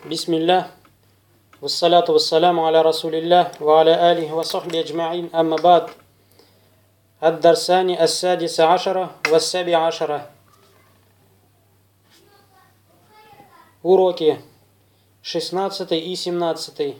Бисмилля, вассаляту вассаляму аля расулилля, ва аля алихи ва сахби аджмаин, амма бад. Ад-дарсани ас-садиса ашара, вассаби ашара. Уроки 16 и 17.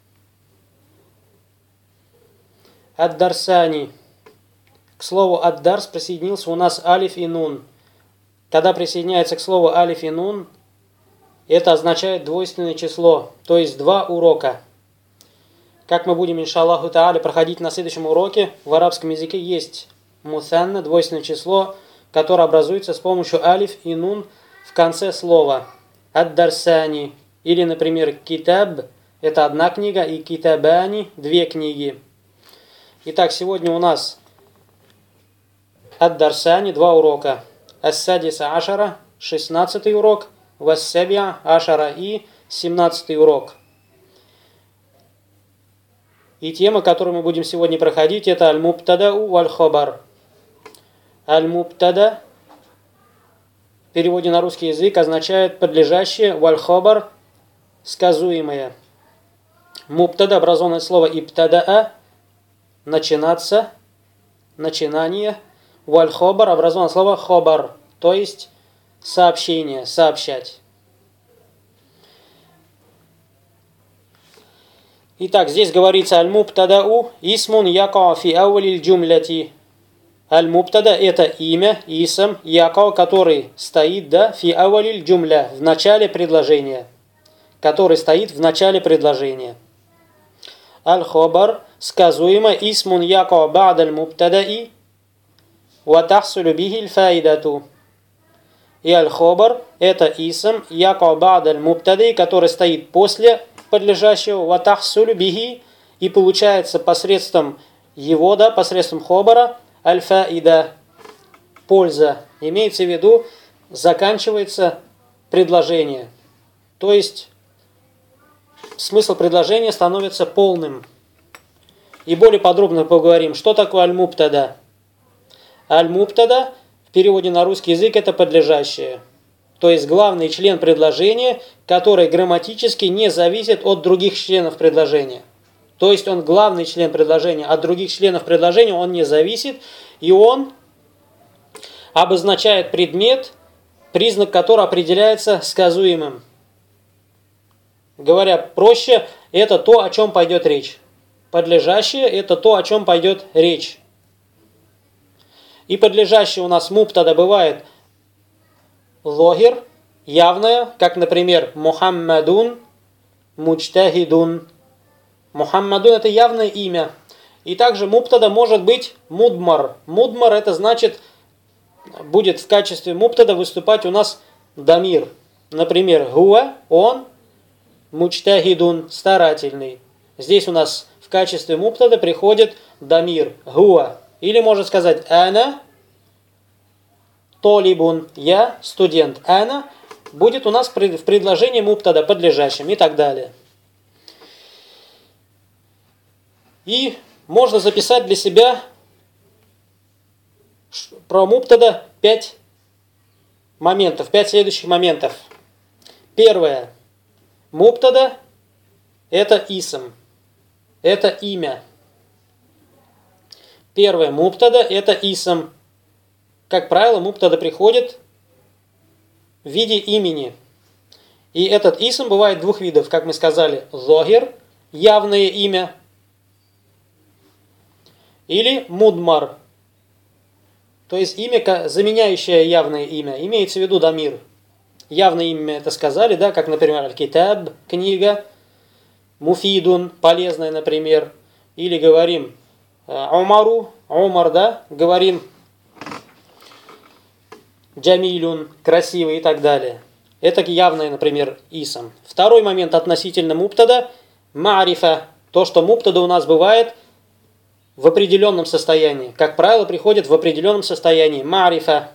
Ад-дарсани. К слову ад-дарс присоединился у нас алиф и нун. Когда присоединяется к слову алиф и нун, это означает двойственное число, то есть два урока. Как мы будем, иншаллаху тааля, проходить на следующем уроке, в арабском языке есть мусанна, двойственное число, которое образуется с помощью алиф и нун в конце слова. Ад-дарсани. Или, например, китаб – это одна книга, и китабани – две книги. Итак, сегодня у нас ад-дарсани – два урока. Ас-садиса ашара – 16-й урок. Вассабиа ашара и 17-й урок. И тема, которую мы будем сегодня проходить, это аль-мубтадау валь-хабар. Аль-мубтада в переводе на русский язык означает подлежащее, валь-хабар – сказуемое. Мубтада образованное слово ибтадаа – начинаться, начинание. Валь-хабар образованное слово хабар, то есть сообщение, сообщать. Итак, здесь говорится аль-мубтадау исмун яка фи ауалиль джумляти. Аль-мубтада – это имя, исм, яка, который стоит, да, фи ауалиль джумля, в начале предложения. Который стоит в начале предложения. Аль-хабар – сказуемо исмун яка ба'д аль-мубтадаи ва тахсулю бихи аль-фаидату. И аль-хабар – это исм, яка ба'д аль-мубтадаи, который стоит после подлежащего, ва тахсулю бихи, и получается посредством его, да, посредством хабара, аль-фаида, польза. Имеется в виду, заканчивается предложение. То есть, смысл предложения становится полным. И более подробно поговорим, что такое аль-мубтада. Аль-мубтада в переводе на русский язык это подлежащее. То есть главный член предложения, который грамматически не зависит от других членов предложения. То есть он главный член предложения, от других членов предложения он не зависит, и он обозначает предмет, признак которого определяется сказуемым. Говоря проще, это то, о чем пойдет речь. Подлежащее – это то, о чем пойдет речь. И подлежащее у нас мубтада бывает лохир, явное, как, например, Мухаммадун, муджтахидун. Мухаммадун – это явное имя. И также мубтада может быть мудмар. Мудмар – это значит, будет в качестве мубтада выступать у нас дамир. Например, гуа – он, муджтахидун – старательный. Здесь у нас в качестве мубтада приходит дамир, гуа. Или можно сказать ана толибун, я студент. Ана будет у нас в предложении мубтада подлежащим и так далее. И можно записать для себя про мубтада 5 моментов, 5 следующих моментов. Первое. Мубтада это исм, это имя. Первое. Мубтада это исм. Как правило, мубтада приходит в виде имени. И этот исм бывает двух видов, как мы сказали, зохир, явное имя, или мудмар, то есть имя, заменяющее явное имя, имеется в виду дамир. Явное имя это сказали, да, как, например, аль-китаб, книга, муфидун, полезная, например, или говорим умару, умар, да, говорим джамилюн, красивый и так далее. Это явное, например, исм. Второй момент относительно мубтада – маарифа. То, что мубтада у нас бывает в определенном состоянии. Как правило, приходит в определенном состоянии. Маарифа.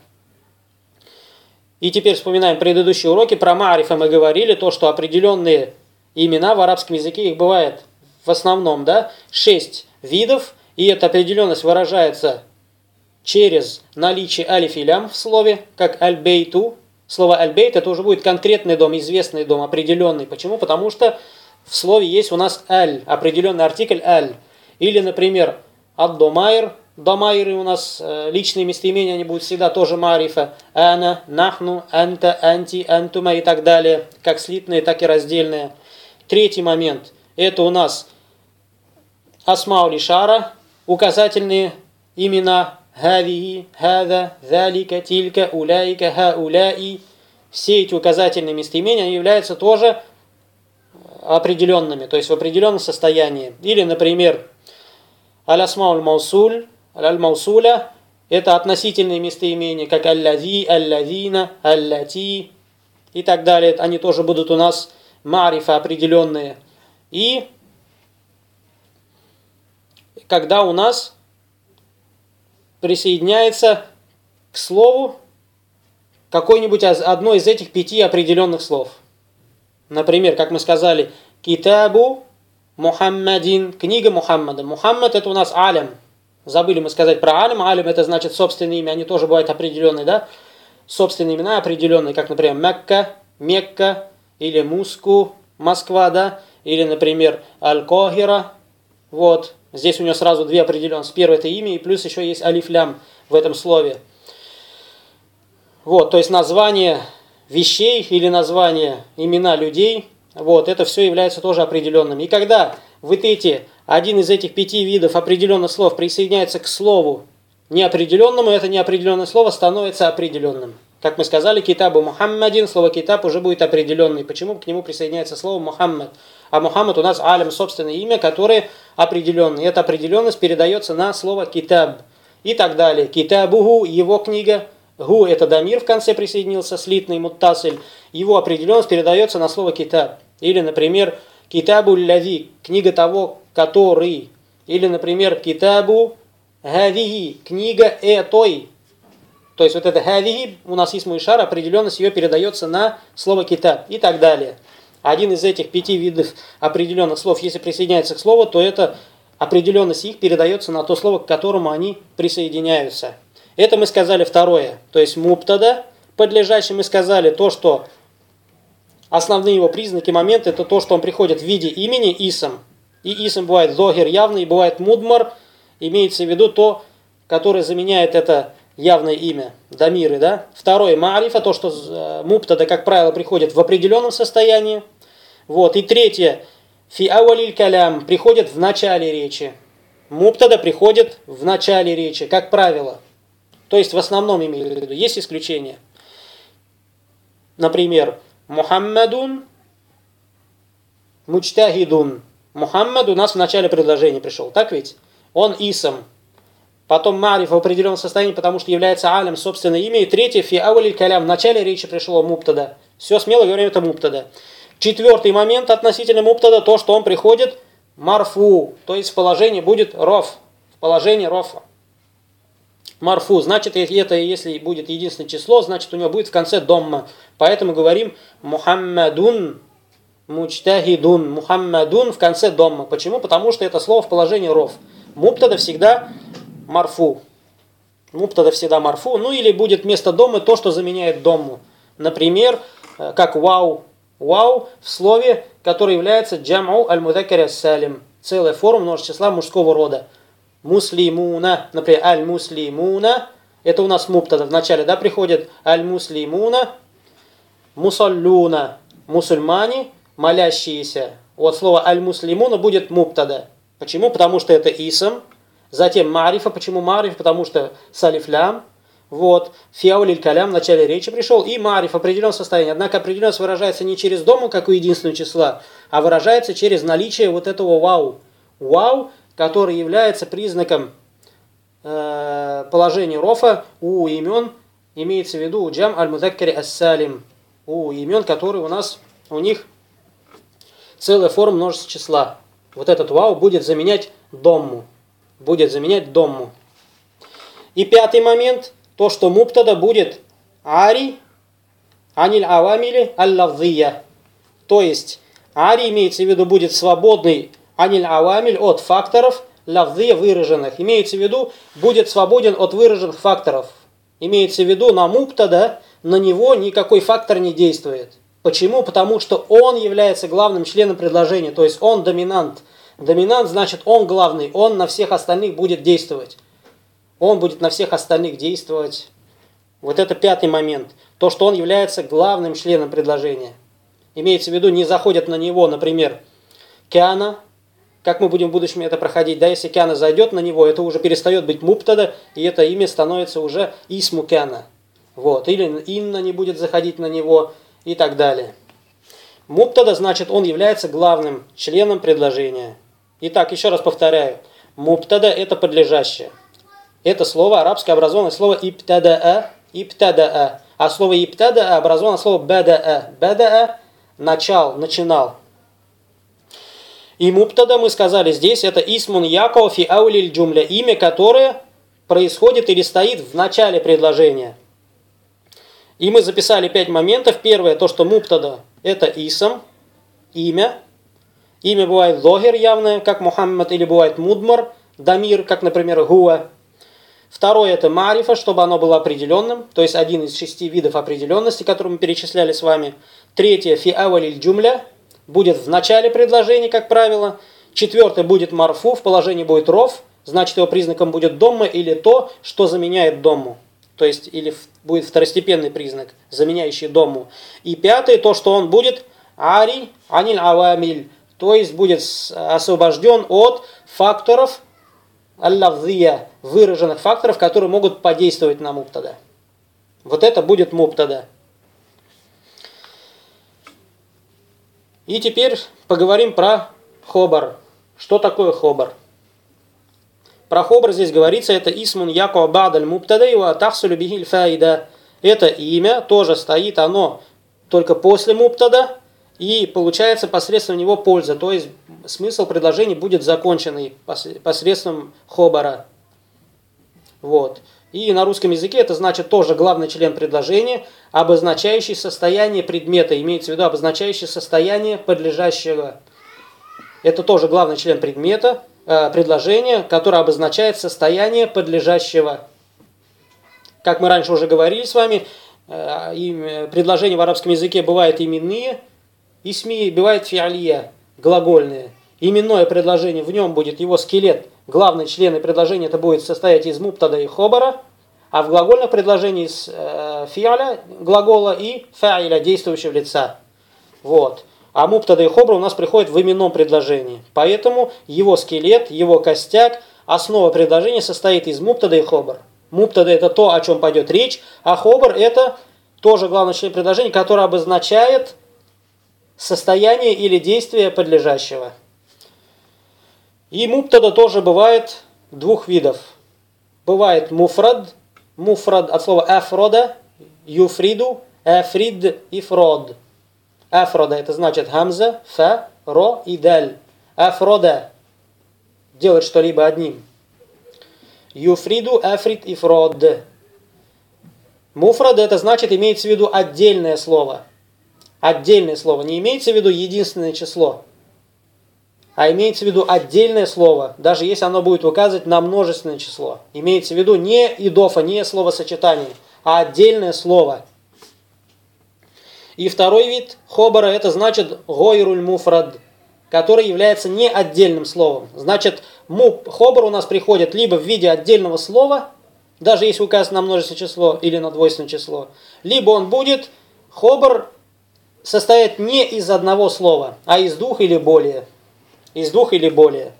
И теперь вспоминаем предыдущие уроки. Про маарифа мы говорили, то, что определенные имена в арабском языке, их бывает в основном, да, 6 видов. И эта определенность выражается через наличие алиф и лям в слове, как аль-бейту, слово аль-бейт это уже будет конкретный дом, известный дом, определенный. Почему? Потому что в слове есть у нас аль, определенный артикль аль. Или, например, ад-домайр. Домайры у нас личные местоимения, они будут всегда тоже марифа. Ана, нахну, анта, анти, антума и так далее. Как слитные, так и раздельные. Третий момент. Это у нас асмау лишара, указательные имена. Хавии, хада, залика, тилька, уляйка, хауляи. Все эти указательные местоимения они являются тоже определенными, то есть в определенном состоянии. Или, например, аль-асмауль маусуль, аль-маусуля, это относительные местоимения, как аль-лази, аль-лазина, аль-лати и так далее. Они тоже будут у нас марифа определенные. И когда у нас присоединяется к слову какое-нибудь одно из этих 5 определенных слов. Например, как мы сказали, китабу Мухаммадин, книга Мухаммада. Мухаммад это у нас алям. Забыли мы сказать про алям. Алям это значит собственное имя. Они тоже бывают определенные, да? Собственные имена определенные, как, например, Мекка, Мекка, или Муску, Москва, да? Или, например, Аль-Кохира. Вот. Здесь у него сразу 2 определенности. Первое это имя, и плюс еще есть алиф-лям в этом слове. Вот, то есть название вещей или название имена людей, вот, это все является тоже определенным. И когда вот один из этих 5 видов определенных слов присоединяется к слову неопределенному, это неопределенное слово становится определенным. Как мы сказали, китабу Мухаммадин, слово китаб уже будет определенный. Почему? К нему присоединяется слово Мухаммад. А Мухаммад у нас алям, собственное имя, которое определенное. И эта определенность передается на слово китаб. И так далее. Китабуху, его книга. Гу это дамир в конце присоединился, слитный муттасиль. Его определенность передается на слово китаб. Или, например, китабу ляви, книга того, который. Или, например, китабу гавиги, книга этой. То есть вот это хавиги, у нас есть муишар, определенность ее передается на слово китаб и так далее. Один из этих 5 видов определенных слов, если присоединяется к слову, то эта определенность их передается на то слово, к которому они присоединяются. Это мы сказали второе. То есть муптада, подлежащий, мы сказали то, что основные его признаки, моменты, это то, что он приходит в виде имени исм. И исм бывает зохир явный, и бывает мудмар, имеется в виду то, которое заменяет это явное имя, дамиры, да. Второе, маарифа, то, что муптада, как правило, приходит в определенном состоянии. Вот. И третье, фи ауалиль калям, приходит в начале речи. Муптада приходит в начале речи, как правило. То есть в основном имею в виду, есть исключения. Например, Мухаммадун мучтахидун. Мухаммад у нас в начале предложения пришел, так ведь? Он исм. Потом мариф в определенном состоянии, потому что является алям, собственное имя. И третье, фи ауалиль калям, в начале речи пришло муптада. Все смело говорим, это муптада. Четвертый момент относительно муптада, то, что он приходит марфу, то есть в положении будет роф, в положении рофа. Марфу, значит, это если будет единственное число, значит, у него будет в конце домма. Поэтому говорим Мухаммадун мучтахидун. Мухаммадун в конце домма. Почему? Потому что это слово в положении роф. Муптада всегда марфу. Муптада всегда марфу. Ну или будет вместо доммы то, что заменяет домму. Например, как вау. Вау в слове, которое является джам'у аль-мудаккар ас-салим. Целая форма множества числа мужского рода. Муслимуна, например, аль-муслимуна, это у нас муптада в начале, да, приходит аль-муслимуна, мусаллюна, мусульмане, молящиеся. Вот слово аль-муслимуна будет муптада. Почему? Потому что это исм. Затем марифа. Почему мариф? Потому что салифлям. Вот. Фиаулиль калям в начале речи пришел. И мариф в определенном состоянии. Однако определенность выражается не через дому, как у единственного числа, а выражается через наличие вот этого вау. Вау, который является признаком положения рофа у имен, имеется в виду у джам аль-мудаккари ас-салим, у имен, которые у них целая форма множества числа. Вот этот вау будет заменять домму. Будет заменять домму. И пятый момент, то, что муптада будет ари аниль авамили аль-лавзия. То есть ари имеется в виду будет свободный аниль авамиль от факторов лавзия выраженных. Имеется в виду будет свободен от выраженных факторов. Имеется в виду на муптада на него никакой фактор не действует. Почему? Потому что он является главным членом предложения, то есть он доминант. Доминант значит он главный, он на всех остальных будет действовать. Он будет на всех остальных действовать. Вот это пятый момент. То, что он является главным членом предложения. Имеется в виду, не заходят на него, например, кяна, как мы будем в будущем это проходить, да, если кяна зайдет на него, это уже перестает быть муптада, и это имя становится уже исму кяна. Вот. Или инна не будет заходить на него и так далее. Муптада значит, он является главным членом предложения. Итак, еще раз повторяю. Муптада это подлежащее. Это слово, арабское образованное слово ибтадаа, ибтадаа. А слово ибтадаа образовано слово бадаа. Бадаа начал, начинал. И муптада, мы сказали здесь, это исмун яко фи аулиль джумля, имя, которое происходит или стоит в начале предложения. И мы записали 5 моментов. Первое, то, что муптада это исм, имя. Имя бывает зохир явное, как Мухаммад, или бывает мудмар, дамир, как, например, гуа. Второе это марифа, чтобы оно было определенным, то есть один из 6 видов определенности, которые мы перечисляли с вами. Третье фи аулиль джумля. Будет в начале предложения, как правило. Четвертое будет марфу, в положении будет роф, значит его признаком будет домма или то, что заменяет домму. То есть или будет второстепенный признак, заменяющий домму. И пятое, то, что он будет ари аниль авамиль, то есть будет освобожден от факторов аль-лавзия, выраженных факторов, которые могут подействовать на муптада. Вот это будет муптада. И теперь поговорим про хобар. Что такое хобар? Про хобар здесь говорится, это исмун яко бадаль муптадей ва тахсулю бихиль фаида. Это имя тоже стоит, оно только после муптада, и получается посредством него польза. То есть смысл предложения будет законченный посредством хобара. Вот. И на русском языке это значит тоже главный член предложения, обозначающий состояние предмета, имеется в виду обозначающий состояние подлежащего. Это тоже главный член предмета, предложения, который обозначает состояние подлежащего. Как мы раньше уже говорили с вами, предложения в арабском языке бывают именные, исми бывает фиалия, глагольные. Именное предложение, в нем будет его скелет. Главные члены предложения это будет состоять из муптада и хобара, а в глагольных предложениях из фиаля, глагола, и фаиля, действующего лица. Вот. А муптада и хобар у нас приходит в именном предложении. Поэтому его скелет, его костяк, основа предложения состоит из муптада и хобар. Муптада это то, о чем пойдет речь, а хобар это тоже главный член предложения, который обозначает состояние или действие подлежащего. И муптада тоже бывает двух видов. Бывает муфрад, муфрад от слова афрода, юфриду, африд, ифрод. Афрода это значит хамза, фа, ро и даль. Афрода делать что-либо одним. Юфриду, африд, ифрод. Муфрад это значит имеется в виду отдельное слово. Отдельное слово. Не имеется в виду единственное число, а имеется в виду отдельное слово, даже если оно будет указывать на множественное число. Имеется в виду не идофа, не словосочетание, а отдельное слово. И второй вид хобара это значит гойруль муфрад, который является не отдельным словом. Значит, хобар у нас приходит либо в виде отдельного слова, даже если указано на множественное число или на двойственное число, либо он будет, хобар состоит не из одного слова, а из двух или более. Из двух или более.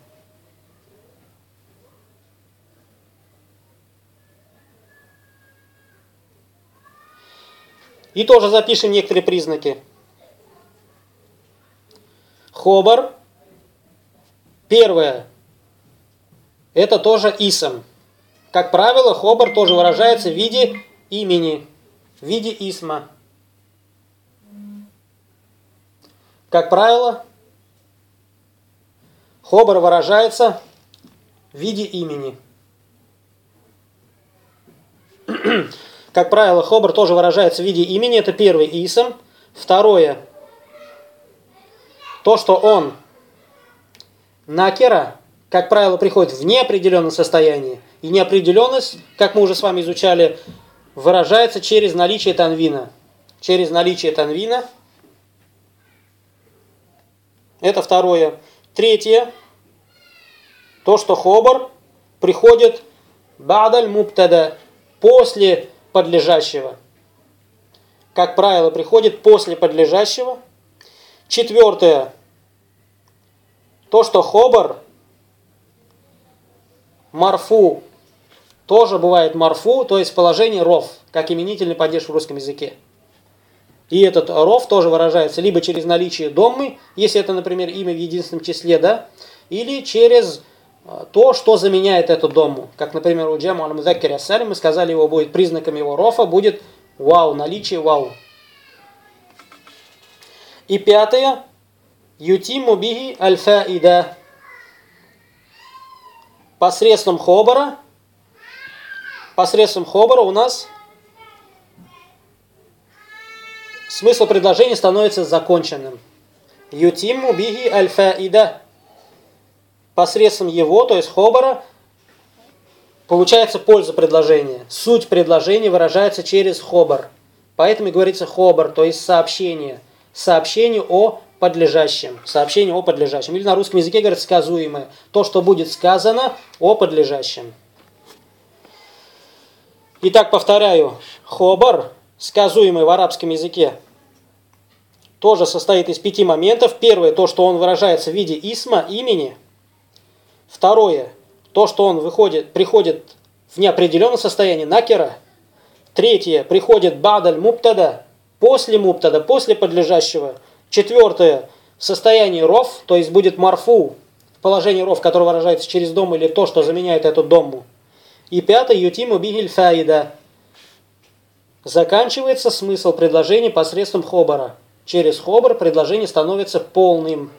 И тоже запишем некоторые признаки. Хобар. Первое. Это тоже исм. Как правило, хобар тоже выражается в виде имени, в виде исма. Как правило, хобар выражается в виде имени. Как правило, хобар тоже выражается в виде имени. Это первый исм. Второе. То, что он накера, как правило, приходит в неопределенном состоянии. И неопределенность, как мы уже с вами изучали выражается через наличие танвина. Через наличие танвина. Это второе. Третье. То, что хобар приходит бадаль мубтада, после подлежащего. Как правило, приходит после подлежащего. Четвертое. То, что хобар марфу, тоже бывает марфу, то есть положение ров, как именительный падеж в русском языке. И этот ров тоже выражается либо через наличие доммы, если это, например, имя в единственном числе, да, или через то, что заменяет эту домму. Как, например, у джаму аль-мудзаккари ас-салим, мы сказали, его будет признаком его рофа будет вау, наличие вау. И пятое. Ютиму бихи аль-фаида. Посредством хобара у нас смысл предложения становится законченным. Ютиму бихи аль-фаида. Посредством его, то есть хобара, получается польза предложения. Суть предложения выражается через хобар. Поэтому и говорится хобар, то есть сообщение. Сообщение о подлежащем. Сообщение о подлежащем. Или на русском языке говорят сказуемое. То, что будет сказано о подлежащем. Итак, повторяю. Хобар, сказуемый в арабском языке, тоже состоит из 5 моментов. Первое, то, что он выражается в виде исма, имени. Второе, то, что он приходит в неопределенном состоянии, накера. Третье, приходит бадаль мубтада, после подлежащего. Четвертое, в состоянии ров, то есть будет марфу, в положении ров, который выражается через дом или то, что заменяет эту домму. И пятое, ютиму бихиль фаида. Заканчивается смысл предложения посредством хобара. Через хобар предложение становится полным.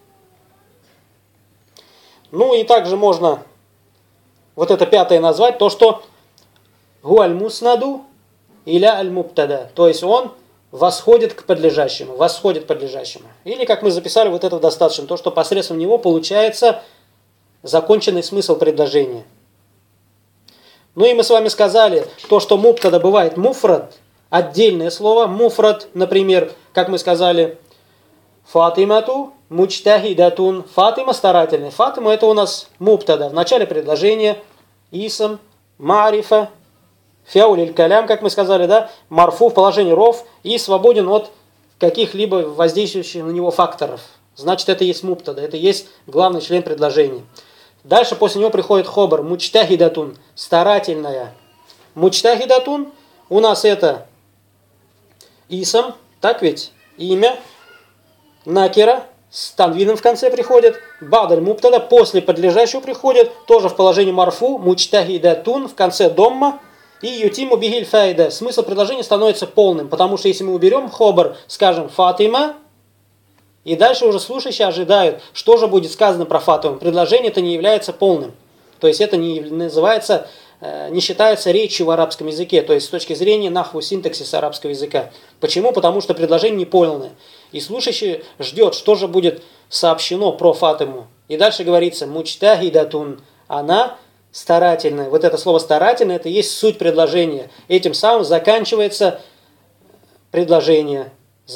Ну и также можно вот это пятое назвать, то, что гуаль муснаду иля аль мубтада. То есть он восходит к подлежащему. Восходит к подлежащему. Или, как мы записали, вот этого достаточно. То, что посредством него получается законченный смысл предложения. Ну и мы с вами сказали, то, что мубтада бывает муфрад, отдельное слово. Муфрад, например, как мы сказали, Фатимату мучтахидатун. Фатима старательный. Фатима это у нас мубтада. В начале предложения исм, марифа, фяулиль калям, как мы сказали, да, марфу в положении ров и свободен от каких-либо воздействующих на него факторов. Значит, это есть мубтада, это есть главный член предложения. Дальше после него приходит хобар, мучтахидатун, старательная. Мучтахидатун у нас это исм, так ведь, имя, накера, с танвином в конце приходит, бадаль мубтада, после подлежащего приходит, тоже в положении марфу, мучтахидатун, в конце домма, и ютиму бихиль файда. Смысл предложения становится полным, потому что если мы уберем хобар, скажем, Фатима, и дальше уже слушающие ожидают, что же будет сказано про Фатиму. Предложение это не является полным. То есть это не называется, не считается речью в арабском языке, то есть с точки зрения нахву синтаксиса арабского языка. Почему? Потому что предложение не полное. И слушающий ждет, что же будет сообщено про Фатиму. И дальше говорится мучтахидатун, она старательная. Вот это слово старательная, это и есть суть предложения. Этим самым заканчивается предложение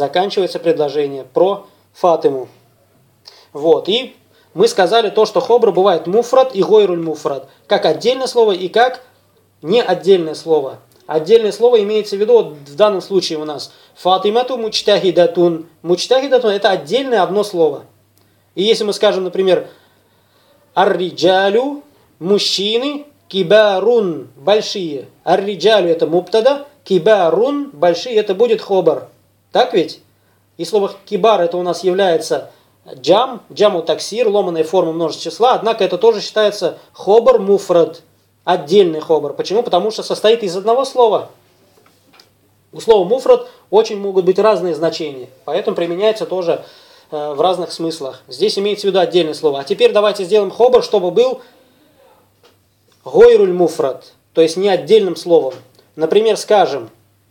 про Фатиму. Вот. И мы сказали то, что хобр бывает муфрад и гойруль муфрад. Как отдельное слово и как не отдельное слово. Отдельное слово имеется в виду, вот в данном случае у нас Фатимату мучтахидатун. Мучтахидатун это отдельное одно слово. И если мы скажем, например, ар-риджалю, мужчины, кибарун, большие. Ар-риджалю это мубтада, кибарун, большие, это будет хобар. Так ведь? И слово кибар это у нас является джаму таксир, ломаная форма множества числа, однако это тоже считается хобар муфрад, отдельный хобар. Почему? Потому что состоит из одного слова. У слова муфрад очень могут быть разные значения, поэтому применяется тоже в разных смыслах. Здесь имеется в виду отдельное слово. А теперь давайте сделаем хобар, чтобы был гойруль муфрад, то есть не отдельным словом. Например, скажем,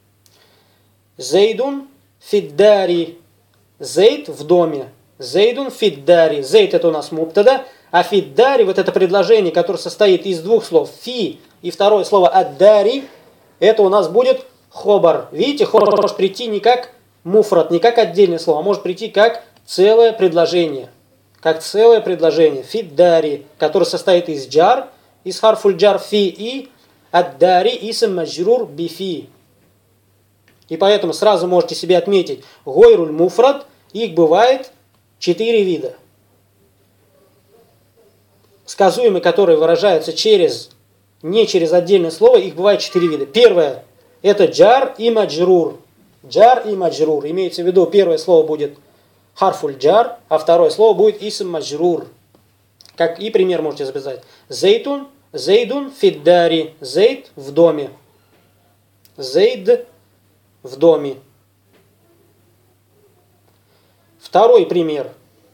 Зейдун фиддари. Зейд в доме. Зейдун фиддари. Зейд это у нас мубтада, а фиддари, вот это предложение, которое состоит из двух слов, фи и второе слово аддари, это у нас будет хобар. Видите, хобар может прийти не как муфрат, не как отдельное слово, а может прийти как целое предложение. Как целое предложение. Фиддари, которое состоит из джар, из харфуль джар фи и аддари исм маджрур бифи. И поэтому сразу можете себе отметить гойруль муфрат, их бывает 4 вида. Сказуемые, которые выражаются не через отдельное слово, их бывает 4 вида. Первое – это джар и маджрур. Джар и маджрур. Имеется в виду, первое слово будет харфуль джар, а второе слово будет исм маджрур. Как и пример можете записать. Зейдун фиддари. Зейд в доме. Зейд в доме. Второй пример.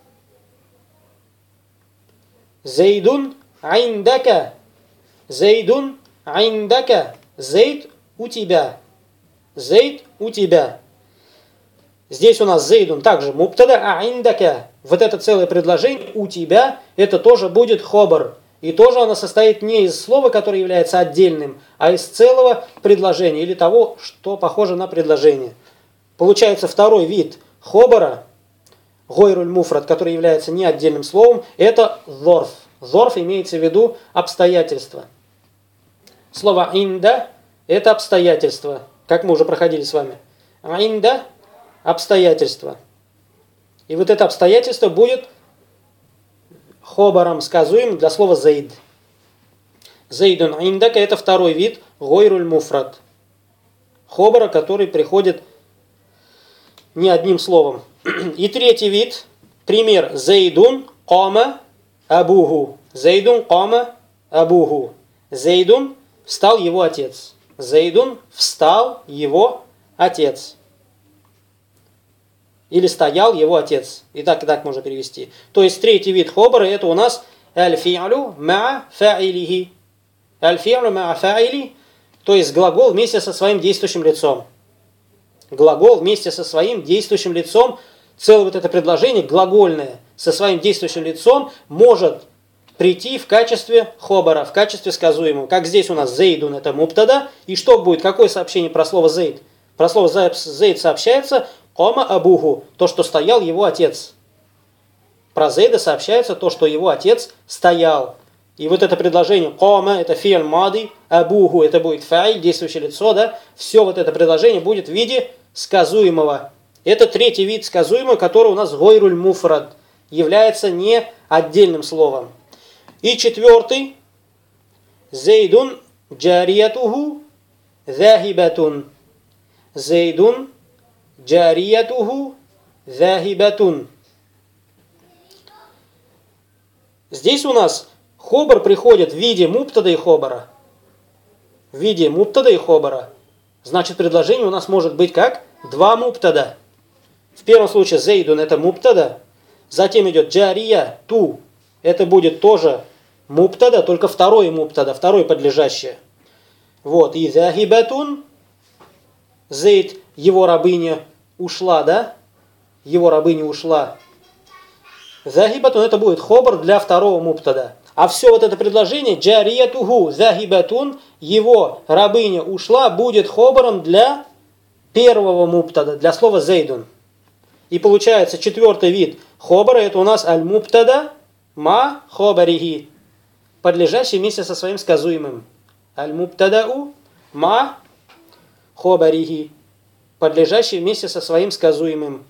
Зейдун айндака. Зейдун айндака. Зейд у тебя. Зейд у тебя. Здесь у нас зейдун также мубтада, айндака. Вот это целое предложение у тебя, это тоже будет хобар. И тоже оно состоит не из слова, которое является отдельным, а из целого предложения или того, что похоже на предложение. Получается второй вид хобара, гойруль муфрат, который является не отдельным словом, это зорф. Зорф имеется в виду обстоятельства. Слово инда – это обстоятельства, как мы уже проходили с вами. Инда – обстоятельства. И вот это обстоятельство будет хобаром сказуем для слова зейд. Зейдун индака – это второй вид гойруль муфрат. Хобара, который приходит не одним словом. И третий вид, пример, зейдун кама абуху. Зейдун кама абуху. Зейдун встал его отец. Зейдун встал его отец. Или стоял его отец. И так можно перевести. То есть третий вид хобара это у нас аль-фи'лю ма'a фа'илихи. Аль-фи'лю ма'a фа'или, то есть глагол вместе со своим действующим лицом. Глагол вместе со своим действующим лицом. Целое вот это предложение глагольное со своим действующим лицом может прийти в качестве хобара, в качестве сказуемого. Как здесь у нас зейдун это мубтада. И что будет? Какое сообщение про слово зейд? Про слово зейд сообщается кома абуху, то, что стоял его отец. Про зейда сообщается то, что его отец стоял. И вот это предложение кома это фи'ль мади, абуху это будет фа'иль, действующее лицо, да? Все вот это предложение будет в виде сказуемого. Это третий вид сказуемого, который у нас гойруль муфрад, является не отдельным словом. И четвертый, зейдун джариятуху захибатун. Зейдун джариятуху захибатун. Здесь у нас хобар приходит в виде мубтада и хобара. В виде мубтада и хобара. Значит, предложение у нас может быть как два мубтада. В первом случае зейдун это мубтада. Затем идет джария ту. Это будет тоже мубтада, только второй мубтада, второй подлежащее. Вот. И захибатун. Зейд, его рабыня ушла, да? Его рабыня ушла. Захибатун это будет хобар для второго мубтада. А все вот это предложение джариятуху захибатун, его рабыня ушла, будет хобаром для первого мубтада, для слова зейдун. И получается четвертый вид хобара это у нас аль-мубтада ма хобарихи, подлежащий вместе со своим сказуемым. Аль-мубтадау ма хобарихи, подлежащий вместе со своим сказуемым.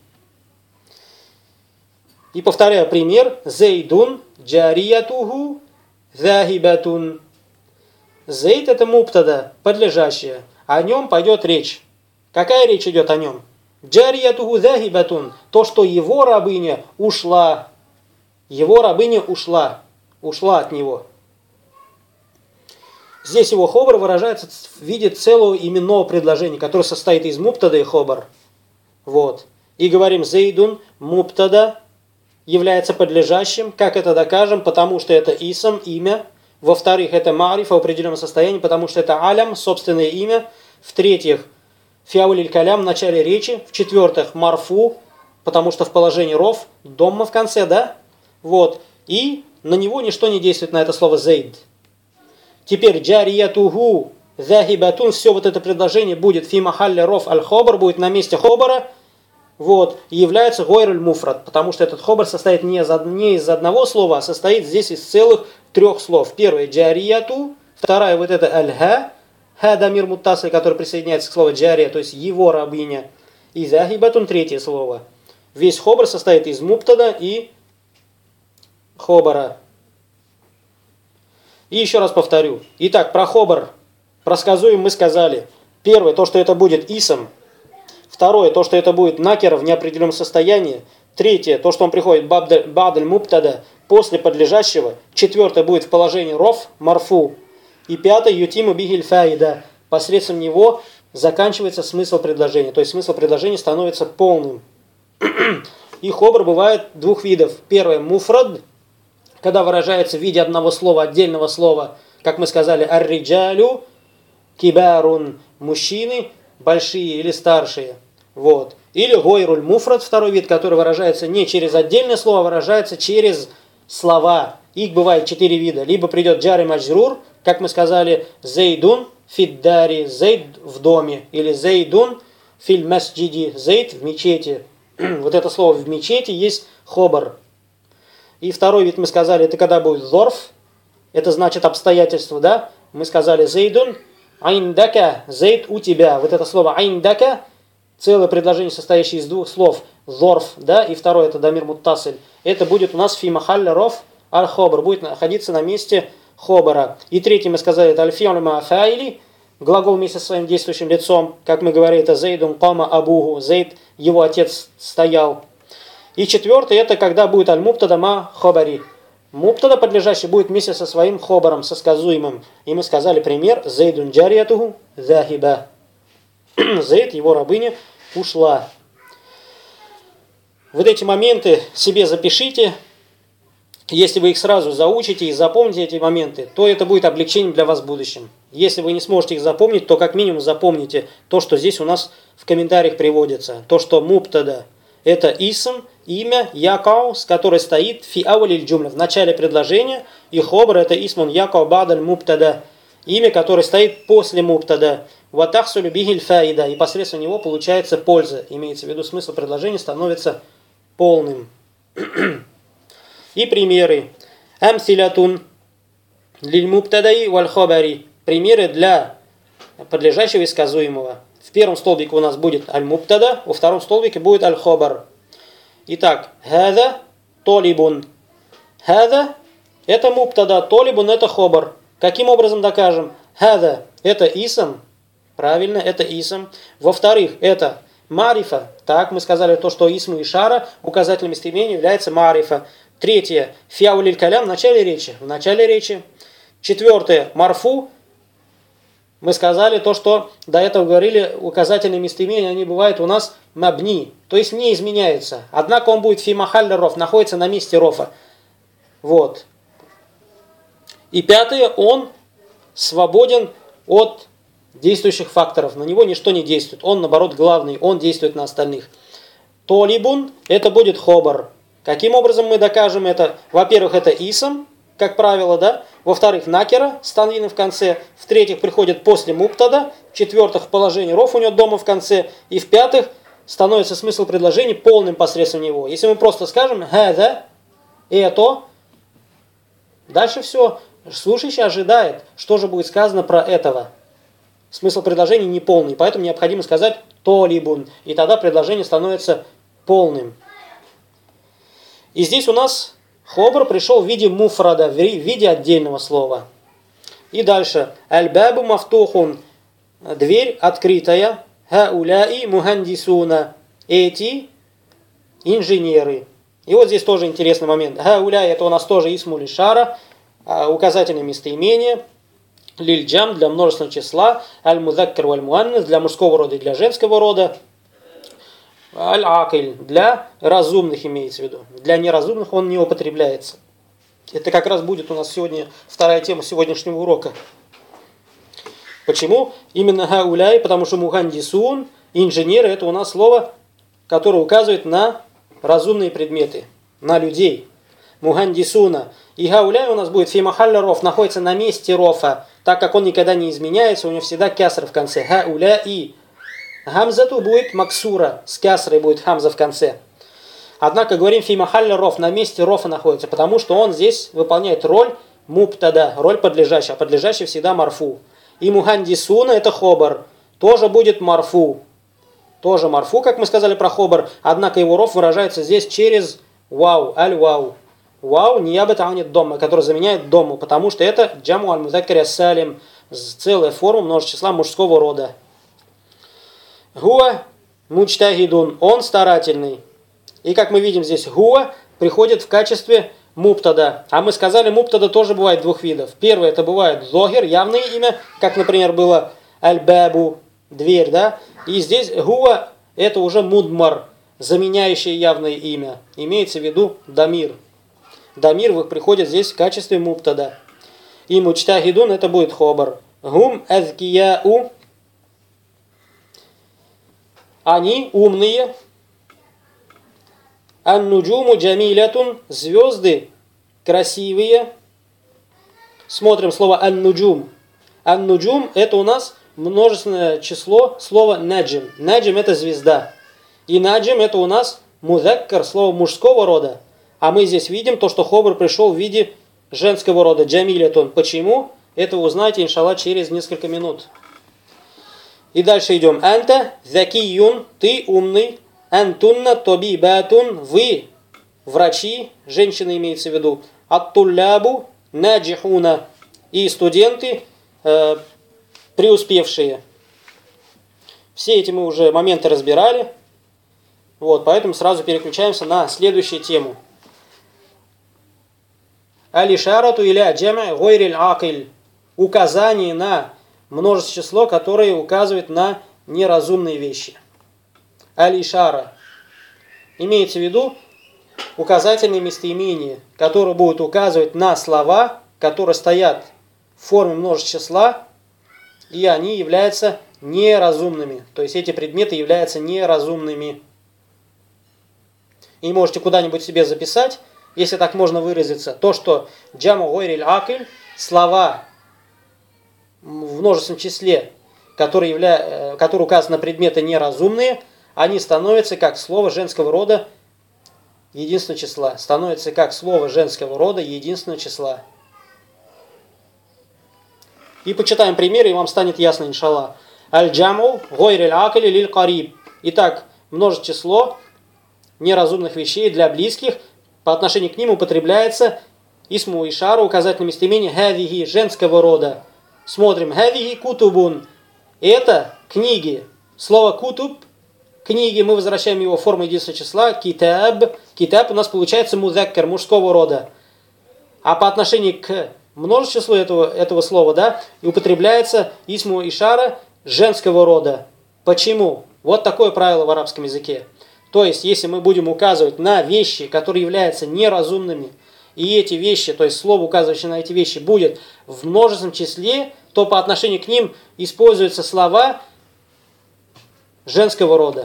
И повторяю пример. Зейдун джариятуху захибатун. Зейд это мубтада, подлежащее. О нем пойдет речь. Какая речь идет о нем? Джариятуху захибатун. То, что его рабыня ушла. Его рабыня ушла. Ушла от него. Здесь его хобар выражается в виде целого именного предложения, которое состоит из мубтада и хобар. Вот. И говорим зейдун мубтада является подлежащим. Как это докажем? Потому что это исм, имя. Во-вторых, это мариф в определенном состоянии, потому что это алям, собственное имя. В-третьих, фиаулиль калям в начале речи. В-четвертых, марфу, потому что в положении ров, домма в конце, да? Вот. И на него ничто не действует, на это слово зейд. Теперь джариятуху захибатун, все вот это предложение будет фи махалле роф аль-хобар, будет на месте хобара, вот, и является гойруль муфрад, потому что этот хобар состоит не из одного слова, а состоит здесь из целых трех слов. Первое джарияту, вторая вот это аль-ха, ха дамир муттасль, который присоединяется к слову джария, то есть его рабыня, и захибатун, третье слово. Весь хобар состоит из муптада и хобара. И еще раз повторю. Итак, про хобар, про сказуем мы сказали. Первое, то, что это будет исм. Второе, то, что это будет накера в неопределенном состоянии. Третье, то, что он приходит ба'даль муптада, после подлежащего. Четвертое, будет в положении роф, марфу. И пятое, ютиму бигиль фаида. Посредством него заканчивается смысл предложения. То есть смысл предложения становится полным. И хобар бывает двух видов. Первое, муфрад, когда выражается в виде одного слова, отдельного слова, как мы сказали, ар-риджалю, кибарун, мужчины, большие или старшие. Вот. Или гойруль муфрад, второй вид, который выражается не через отдельное слово, а выражается через слова. Их бывает 4 вида. Либо придет джари маджрур, как мы сказали, зейдун фиддари, зейд в доме, или зейдун филь масджиди, зейд в мечети. Вот это слово в мечети есть хобар. И второй вид мы сказали, это когда будет зорф, это значит обстоятельства, да? Мы сказали зейдун, айндака, зейд у тебя. Вот это слово айндака, целое предложение, состоящее из двух слов, зорф, да? И второе, это дамир муттасль. Это будет у нас фи махалля роф аль-хобар, будет находиться на месте хобара. И третий мы сказали, это аль-фи'ль ма'фа'или, глагол вместе со своим действующим лицом, как мы говорили, это зейдун кама абуху, зейд, его отец стоял. И четвертый, это когда будет аль-муптада ма хобари. Муптада, подлежащий, будет вместе со своим хобаром, со сказуемым. И мы сказали пример, зейдун джариятуху захиба. Зейд, его рабыня, ушла. Вот эти моменты себе запишите. Если вы их сразу заучите и запомните эти моменты, то это будет облегчением для вас в будущем. Если вы не сможете их запомнить, то как минимум запомните то, что здесь у нас в комментариях приводится. То, что муптада – это исм, имя, якау, с которой стоит фи аулиль джумля, в начале предложения, и хобар – это исмун якау бадаль муптада, имя, которое стоит после муптада, ватахсулю бигиль фаида, и посредством него получается польза, имеется в виду смысл предложения становится полным. И примеры. Амсилятун лиль муптадаи валь хобари. Примеры для подлежащего и сказуемого. В первом столбике у нас будет аль-муптада, во втором столбике будет аль-хобар. Итак, хада толибун. Хада – это муптада, толибун – это хобар. Каким образом докажем? Хада – это исм. Правильно, это исм. Во-вторых, это марифа. Так, мы сказали то, что исм и ишара указателем местоимения является марифа. Третье, фиаулиль калям в начале речи. В начале речи. Четвертое, марфу. Мы сказали то, что до этого говорили, указательные местоимения, они бывают у нас мабни, то есть не изменяются. Однако он будет фи махалля роф, находится на месте рофа. Вот. И пятое, он свободен от действующих факторов. На него ничто не действует. Он, наоборот, главный, он действует на остальных. Толибун, это будет хобар. Каким образом мы докажем это? Во-первых, это исм, как правило, да? Во-вторых, накера с танвином в конце. В-третьих, приходит после муптада. В-четвертых, положение роф у него дома в конце. И в-пятых, становится смысл предложения полным посредством него. Если мы просто скажем «хада», «это», дальше все. Слушающий ожидает, что же будет сказано про этого. Смысл предложения не полный, поэтому необходимо сказать «толибун». И тогда предложение становится полным. И здесь у нас хобар пришел в виде муфрада, в виде отдельного слова. И дальше. Аль-бабу мафтухун. Дверь открытая. Хауляи мухандисуна. Эти инженеры. И вот здесь тоже интересный момент. Хауляи это у нас тоже исмуль ишара, указательное местоимение. Лиль-джам для множественного числа. Аль-мудаккар валь-муаннас для мужского рода и для женского рода. Аль-акиль для разумных имеется в виду. Для неразумных он не употребляется. Это как раз будет у нас сегодня вторая тема сегодняшнего урока. Почему? Именно хауляй, потому что мухандисун, инженеры, это у нас слово, которое указывает на разумные предметы, на людей. Мухандисуна. И хауляй у нас будет фи махалля роф, находится на месте рофа. так как он никогда не изменяется, у него всегда кяср в конце. Хауляи. Хамзату будет максура, с кясрой будет хамза в конце. Однако говорим фи махалля роф, на месте рофа находится, потому что он здесь выполняет роль мубтада, роль подлежащего, а подлежащий всегда марфу. И мухандисуна это хобар, тоже будет марфу. Тоже марфу, как мы сказали про хобар, однако его роф выражается здесь через вау, аль-вау. Вау ниябата анит домма, который заменяет домму, потому что это джаму аль-мудаккари ас-салим, целая форма множества числа мужского рода. Гуа мучтахидун, он старательный. И как мы видим здесь, гуа приходит в качестве мубтада. А мы сказали, мубтада тоже бывает двух видов. Первое, это бывает зохир, явное имя, как, например, было аль-бабу, дверь, да. И здесь гуа это уже мудмар, заменяющее явное имя. Имеется в виду дамир. Дамир приходит здесь в качестве мубтада. И мучтахидун это будет хобар. Гум азкияу, они умные. Ан-нуджуму джамилятун, звезды красивые. Смотрим слово ан-нуджум. Ан-нуджум это у нас множественное число слова наджим. Наджим это звезда. И наджим это у нас мудаккар, слово мужского рода. А мы здесь видим то, что хобар пришел в виде женского рода, джамилятун. Почему? Это вы узнаете, иншаллах, через несколько минут. И дальше идем. Анта закиюн, ты умный. Антунна тобибатун, вы врачи, женщины имеется в виду. Аттуллябу наджихуна, и студенты преуспевшие. Все эти мы уже моменты разбирали. Вот, поэтому сразу переключаемся на следующую тему. Алишарату иля джама гойриль акиль. Указание на множественное число, которое указывает на неразумные вещи. Алишара. Имеется в виду указательные местоимения, которые будут указывать на слова, которые стоят в форме множественного числа, и они являются неразумными. То есть эти предметы являются неразумными. И можете куда-нибудь себе записать, если так можно выразиться, то, что джаму гойриль акиль, слова в множественном числе, которые указаны на предметы неразумные, они становятся как слово женского рода единственного числа. Становятся как слово женского рода единственного числа. И почитаем примеры, и вам станет ясно, иншаллах. Аль-джаму гойриль акиль лиль кариб. Итак, множественное число неразумных вещей для близких, по отношению к ним употребляется исму ишара, указательное местоимение хавихи, женского рода. Смотрим. Хавихи кутубун. Это книги. Слово кутуб, книги, мы возвращаем его в форму единственного числа. Китаб. Китаб у нас получается мудаккар, мужского рода. А по отношению к множеству числу этого слова, да, и употребляется исму ишара женского рода. Почему? Вот такое правило в арабском языке. То есть, если мы будем указывать на вещи, которые являются неразумными, и эти вещи, то есть слово, указывающее на эти вещи, будет в множественном числе, то по отношению к ним используются слова женского рода.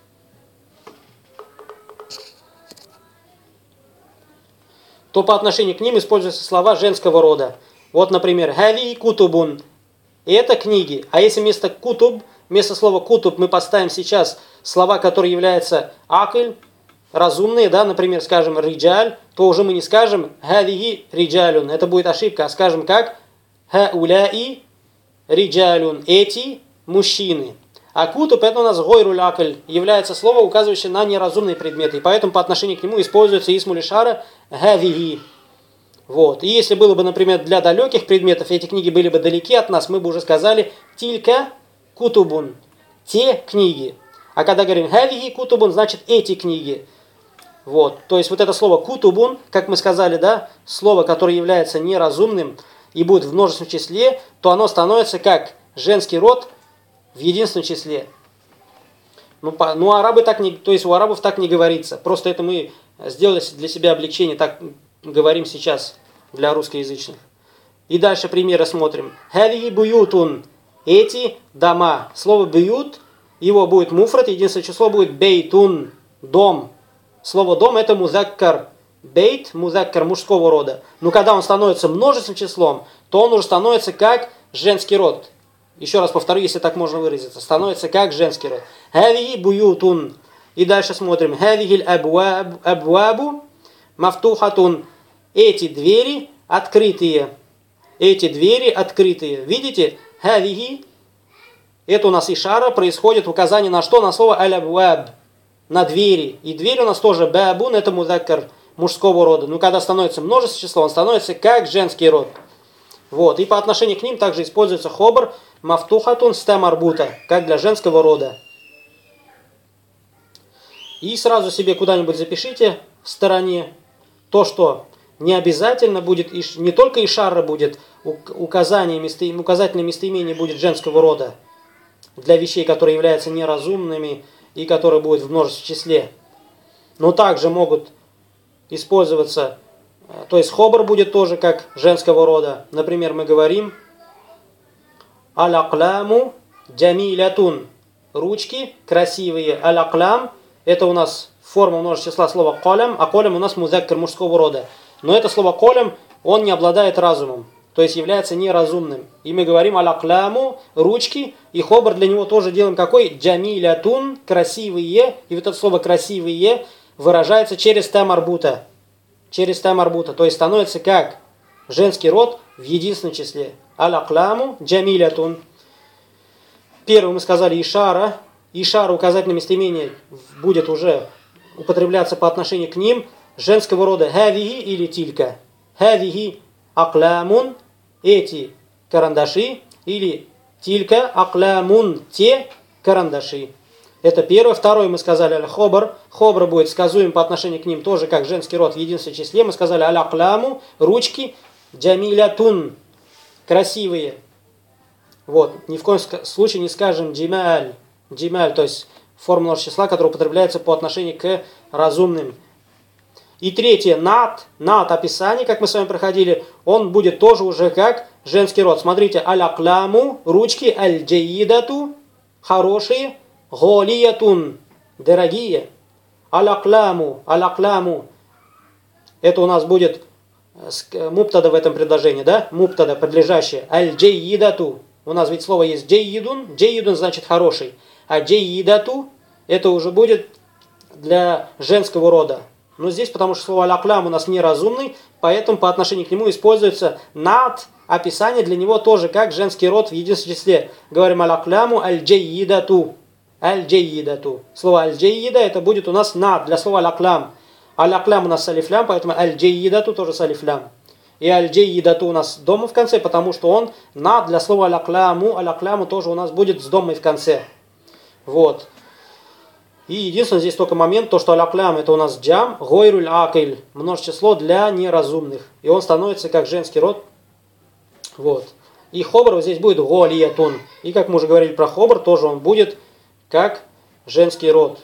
То по отношению к ним используются слова женского рода. Вот, например, хави кутубун. И это книги. А если вместо слова кутуб мы поставим сейчас слова, которые являются акль, разумные, да, например, скажем риджаль, то уже мы не скажем хавиги риджалюн. Это будет ошибка, а скажем как хауляи риджалюн. Эти мужчины. А кутуб это у нас гойруль акль, является слово, указывающее на неразумные предметы. И поэтому по отношению к нему используется исму лишара хавиги. Вот. И если было бы, например, для далеких предметов, эти книги были бы далеки от нас, мы бы уже сказали тилька кутубун. Те книги. А когда говорим хавиги кутубун, значит эти книги. Вот. То есть вот это слово кутубун, как мы сказали, да, слово, которое является неразумным и будет в множественном числе, то оно становится как женский род в единственном числе. Ну арабы так не, то есть у арабов так не говорится. Просто это мы сделали для себя облегчение, так говорим сейчас для русскоязычных. И дальше примеры смотрим. Хавиги буютун. Эти дома. Слово бьют, его будет муфрат, единственное число будет бейтун, дом. Слово дом это музаккар. Бейт, музаккар мужского рода. Но когда он становится множественным числом, то он уже становится как женский род. Еще раз повторю, если так можно выразиться. Становится как женский род. Хавихи буютун. И дальше смотрим. Хавихиль абвабу мафтухатун. Эти двери открытые. Эти двери открытые. Видите? Хавихи. Это у нас ишара, происходит указание на что? На слово аль-абваб. На двери. И дверь у нас тоже бабун, это мудаккар мужского рода. Но когда становится множество число, он становится как женский род. Вот. И по отношению к ним также используется хобр мафтухатун стамарбута, как для женского рода. И сразу себе куда-нибудь запишите в стороне то, что не обязательно будет, не только ишара будет, указательное местоимение будет женского рода для вещей, которые являются неразумными и которые будут в множественном числе. Но также могут использоваться, то есть хобр будет тоже как женского рода. Например, мы говорим аль-акляму джамилятун. Ручки красивые. Аль-аклям это у нас форма множественного числа слова колям, а колям у нас музаккар мужского рода. Но это слово колям, он не обладает разумом, то есть является неразумным. И мы говорим аль-акляму, ручки, и хобр для него тоже делаем какой? Джамилятун, красивые. И вот это слово красивые выражается через тамарбута. Через тамарбута, то есть становится как женский род в единственном числе. Аль-акляму, джамилятун. Первым мы сказали ишара. Ишара, указательное местоимение, будет уже употребляться по отношению к ним женского рода хавихи или тилька. Хавихи аклямун, эти карандаши, или тилька аклямун, те карандаши. Это первое. Второе мы сказали аль-хобр. Хобр будет сказуем по отношению к ним тоже как женский род в единственном числе. Мы сказали аль-акляму, ручки, джамилятун, красивые. Вот. Ни в коем случае не скажем джималь. Джималь, то есть форма множественного числа, которая употребляется по отношению к разумным. И третье, нат описание, как мы с вами проходили, он будет тоже уже как женский род. Смотрите, аль-акляму, ручки, аль-джаидату, хорошие, голиятун, дорогие. Аль-акляму, это у нас будет муптада в этом предложении, да? Муптада, подлежащее. Аль-джаидату, у нас ведь слово есть джаидун, джаидун значит хороший. А джаидату, это уже будет для женского рода. Но здесь, потому что слово аль-аклям у нас неразумный, поэтому по отношению к нему используется над, описание для него тоже как женский род в единственном числе. Говорим аль-акляму аль-джаидату. Аль-джаидату. Слово аль-джаида это будет у нас над для слова аль-аклям. Аль-аклям у нас с алифлям, поэтому аль-джаидату тоже с алифлям. И аль-джаидату у нас с домом в конце, потому что он над для слова аль-акляму. Аль-акляму тоже у нас будет с домой в конце. Вот. И единственное здесь только момент, то что аль-аклям это у нас джам, гойруль акиль, множественное число для неразумных. И он становится как женский род. Вот. И хобр здесь будет голиятун. И как мы уже говорили про хобр, тоже он будет как женский род.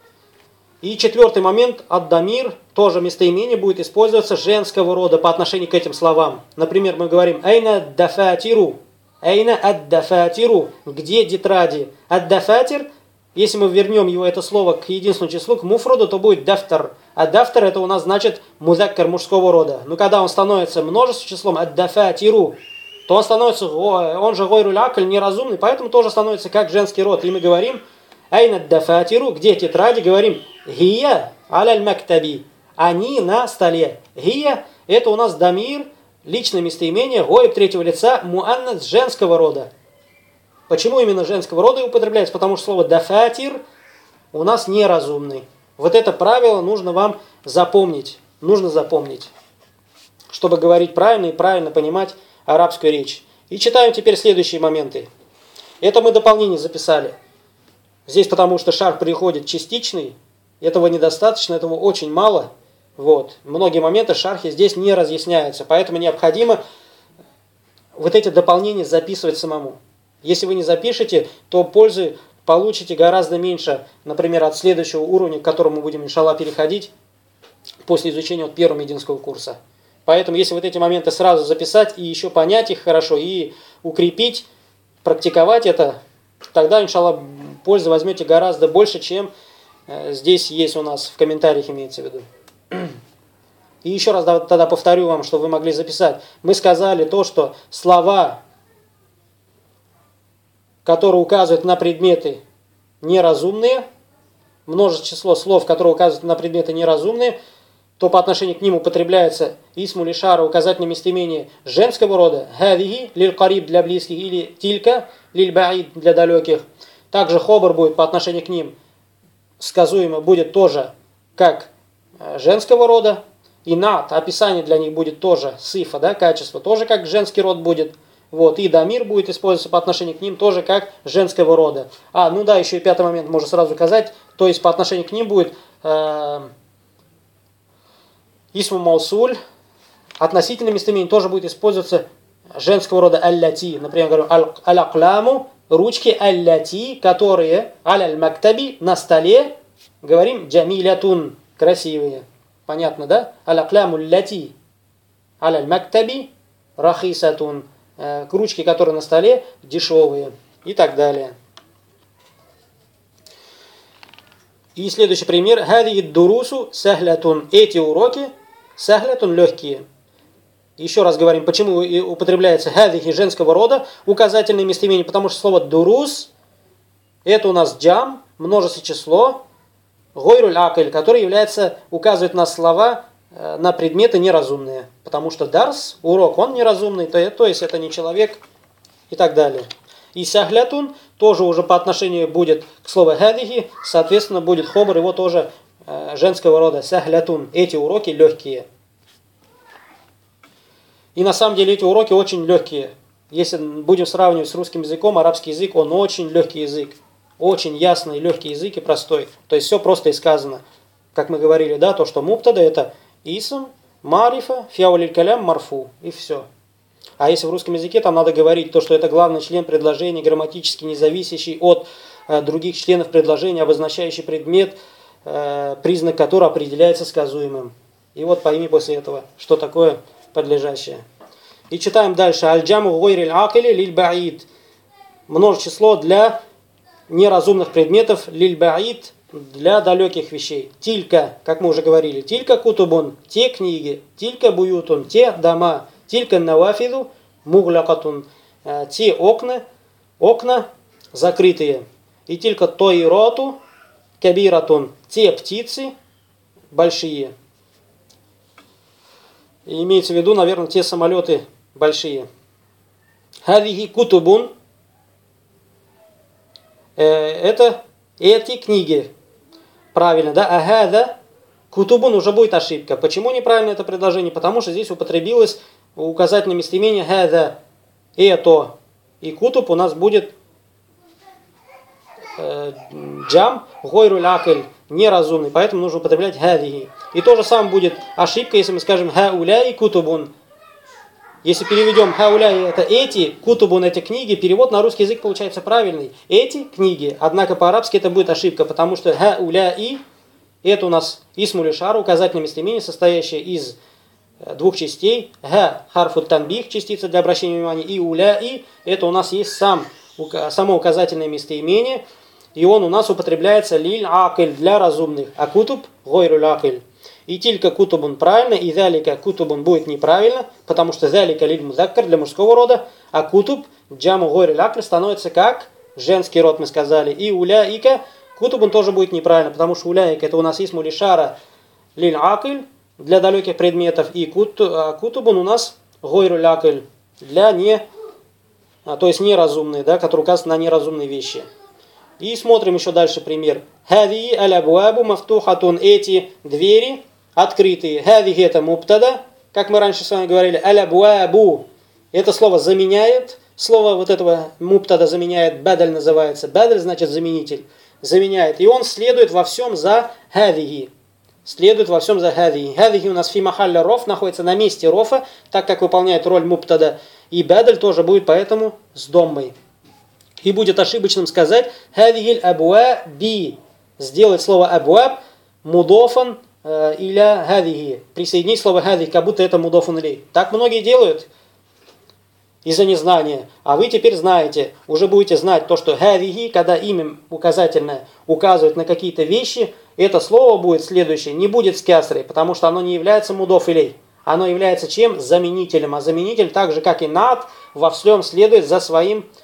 И четвертый момент, ад-дамир, тоже местоимение будет использоваться женского рода по отношению к этим словам. Например, мы говорим айна дафатиру. Айна ад-дафатиру. Где тетради? Ад-дафатир, если мы вернем его, это слово, к единственному числу, к муфроду, то будет дафтар. А дафтар это у нас значит музаккар мужского рода. Но когда он становится множественным числом, ад-дафатиру, то он становится, он же гойруль акль, неразумный, поэтому тоже становится как женский род. И мы говорим айна ад-дафатиру, где тетради, говорим гия аляль мактаби. Они на столе. Гия это у нас дамир, личное местоимение, гойб третьего лица, муаннас женского рода. Почему именно женского рода употребляется? Потому что слово дафатир у нас неразумный. Вот это правило нужно вам запомнить. Нужно запомнить, чтобы говорить правильно и правильно понимать арабскую речь. И читаем теперь следующие моменты. Это мы дополнение записали. Здесь потому что шарх приходит частичный. Этого недостаточно, этого очень мало. Вот. Многие моменты шархи здесь не разъясняются. Поэтому необходимо вот эти дополнения записывать самому. Если вы не запишете, то пользы получите гораздо меньше, например, от следующего уровня, к которому мы будем, иншаллах, переходить после изучения первого мединского курса. Поэтому, если вот эти моменты сразу записать и еще понять их хорошо, и укрепить, практиковать это, тогда, иншаллах, пользы возьмете гораздо больше, чем здесь есть у нас в комментариях, имеется в виду. И еще раз тогда повторю вам, чтобы вы могли записать. Мы сказали то, что слова которые указывают на предметы неразумные, множество число слов, которые указывают на предметы неразумные, то по отношению к ним употребляется исму лишара, указательное местоимение женского рода, хадихи лиль кариб для близких или тилька лиль баид для далеких. Также хобар будет по отношению к ним сказуемо будет тоже как женского рода, и нат, описание для них будет тоже сифа, да, качество, тоже как женский род будет. Вот, и дамир будет использоваться по отношению к ним тоже как женского рода. Ну да, еще и пятый момент можно сразу указать, то есть по отношению к ним будет исму маусуль, относительное местоимение тоже будет использоваться женского рода алляти. Например, говорим аль-акляму, ручки алляти, которые аль-мактаби, на столе, говорим джамилятун, красивые. Понятно, да? Аль-акляму алляти, аль-мактаби, рахисатун, ручки, которые на столе, дешевые и так далее. И следующий пример. Хади дурусу сахлятун. Эти уроки сахлятун легкие. Еще раз говорим, почему употребляется хадихи женского рода указательное местоимение, потому что слово дурус это у нас джам, множество число, гойруль акль, который указывает на слова, на предметы неразумные. Потому что дарс, урок, он неразумный, то есть это не человек и так далее. И сахлятун тоже уже по отношению будет к слову хадихи, соответственно будет хобар, его тоже женского рода, сахлятун. Эти уроки легкие. И на самом деле эти уроки очень легкие. Если будем сравнивать с русским языком, арабский язык, он очень легкий язык. Очень ясный, легкий язык и простой. То есть все просто и сказано. Как мы говорили, да, то, что муптада это исм, марифа, фиаулиль калям, марфу. И все. А если в русском языке, там надо говорить то, что это главный член предложения, грамматически независящий от других членов предложения, обозначающий предмет, признак которого определяется сказуемым. И вот пойми после этого, что такое подлежащее. И читаем дальше. Аль-джаму гойриль акили лиль баид. Множество число для неразумных предметов, лиль баид, для далеких вещей. Тилька, как мы уже говорили, тилька кутубун, те книги, тилька буютун, те дома, тилька навафиду, муглякатун, те окна закрытые. И тилька тоироту, кабиратун, те птицы большие. И имеется в виду, наверное, те самолеты большие. Хадихи кутубун. Это эти книги. Правильно, да? Ахада кутубун уже будет ошибка. Почему неправильно это предложение? Потому что здесь употребилось указательное местоимение хада. Это. И кутуб у нас будет джам гойруль акль, неразумный. Поэтому нужно употреблять хадихи. И то же самое будет ошибка, если мы скажем хауляй кутубун. Если переведем хауляй это эти, кутубун эти книги, перевод на русский язык получается правильный. Эти книги, однако по-арабски это будет ошибка, потому что хауляй это у нас исму лишар, указательное местоимение, состоящее из двух частей. Харфут танбих, частица для обращения внимания, и уляй это у нас есть само указательное местоимение, и он у нас употребляется лиль акль для разумных, а кутуб гойруль акль. И тилька кутубун правильно, и залика кутубун будет неправильно, потому что залика лиль музаккар для мужского рода, а кутуб джаму гойруль акль становится как женский род, мы сказали. И уляика кутубун тоже будет неправильно, потому что уляика это у нас исму лишара лиль акль для далеких предметов, и кутубун у нас гойруль акль для то есть неразумные, да, которые указывают на неразумные вещи. И смотрим еще дальше пример. Хади аль-абуабу мафтухатун, эти двери открытые. Хади это муптада, как мы раньше с вами говорили. Аль-абуабу это слово заменяет. Слово вот этого муптада заменяет, бадаль называется. Бадаль значит заменитель. Заменяет. И он следует во всем за хадихи. Следует во всем за хадихи. Хадихи у нас фи махалля роф, находится на месте рофа, так как выполняет роль муптада. И бадаль тоже будет поэтому с доммой. И будет ошибочным сказать хадихиль абуаби. Сделать слово абуаб мудофан иля хадихи. Присоединить слово хадихи, как будто это мудофан илей. Так многие делают из-за незнания. А вы теперь знаете, уже будете знать то, что хадихи, когда имя указательное указывает на какие-то вещи, это слово будет следующее, не будет с кясрой, потому что оно не является мудоф илей. Оно является чем? Заменителем. А заменитель, так же как и над, во всем следует за своим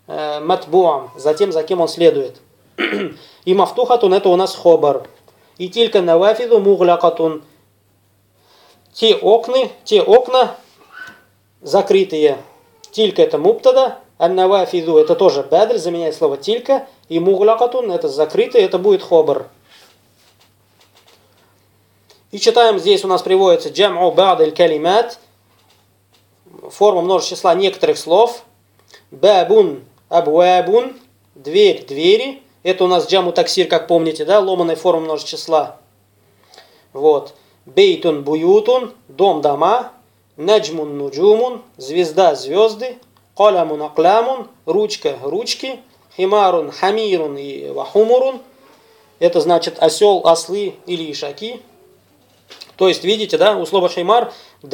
матбуам, за тем, за кем он следует. И мафтухатун это у нас хобар. И тилька навафиду муглякатун. Те окна закрытые. Тилька это муптада, ан-навафиду это тоже бадль, заменяет слово тилька. И муглякатун это закрытый, это будет хобар. И читаем, здесь у нас приводится джам'у ба'д аль-калимат, форма множества числа некоторых слов. Бабун, абуабун, дверь, двери. Это у нас джам'у таксир, как помните, да, ломаная форма множества числа. Вот. Бейтун, буютун, дом, дома. Наджмун, нуджумун, звезда, звезды. Калямун, аклямун, ручка, ручки. Химарун, хамирун и вахумурун. Это значит осел, ослы или ишаки. То есть, видите, да, у слова химар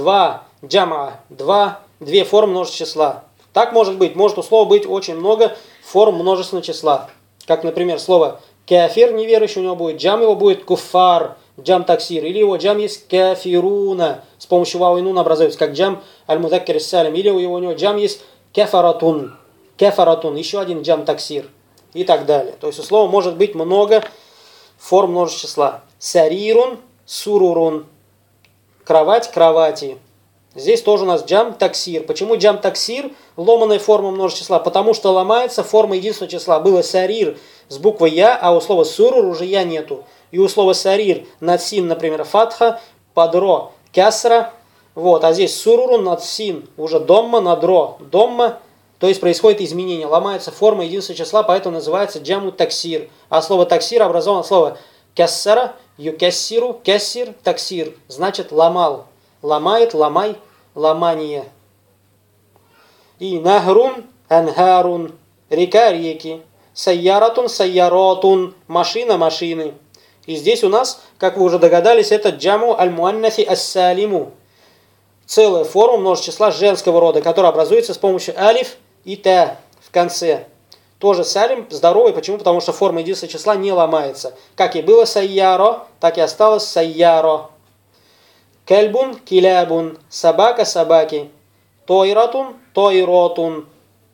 две формы множественного числа. Так может быть. Может у слова быть очень много форм множественного числа. Как, например, слово кафир, неверующий, у него будет джам, его будет куфар, джам таксир. Или его джам есть кафируна, с помощью вау и нун образуется, как джам аль-мудаккир салим. Или у него джам есть кафаратун, еще один джам таксир. И так далее. То есть у слова может быть много форм множественного числа. Сарирун, сурурун. Кровать, кровати. Здесь тоже у нас джам таксир. Почему джам таксир? Ломаная форма множественного числа. Потому что ломается форма единственного числа. Было сарир с буквой я, а у слова сурур уже я нету. И у слова сарир над син, например, фатха, под ро кясра. Вот. А здесь сурурун над син уже домма, над ро домма. То есть происходит изменение. Ломается форма единственного числа, поэтому называется джаму таксир. А слово таксир образовано слово кяссара, юкяссиру, кяссир, таксир. Значит ломал. Ломает, ломай, ломание. И нахрун, анхарун, река, реки. Сайяратун, сайяратун, машина, машины. И здесь у нас, как вы уже догадались, это джаму аль-муаннафи ас-салиму. Целая форма множественного числа женского рода, которая образуется с помощью алиф и та в конце. Тоже салим здоровый. Почему? Потому что форма единственного числа не ломается. Как и было сайяро, так и осталось сайяро. Кальбун, килябун, собака, собаки. Тойратун, тойротун.